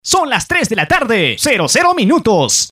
Son las 3 de la tarde, 00 minutos.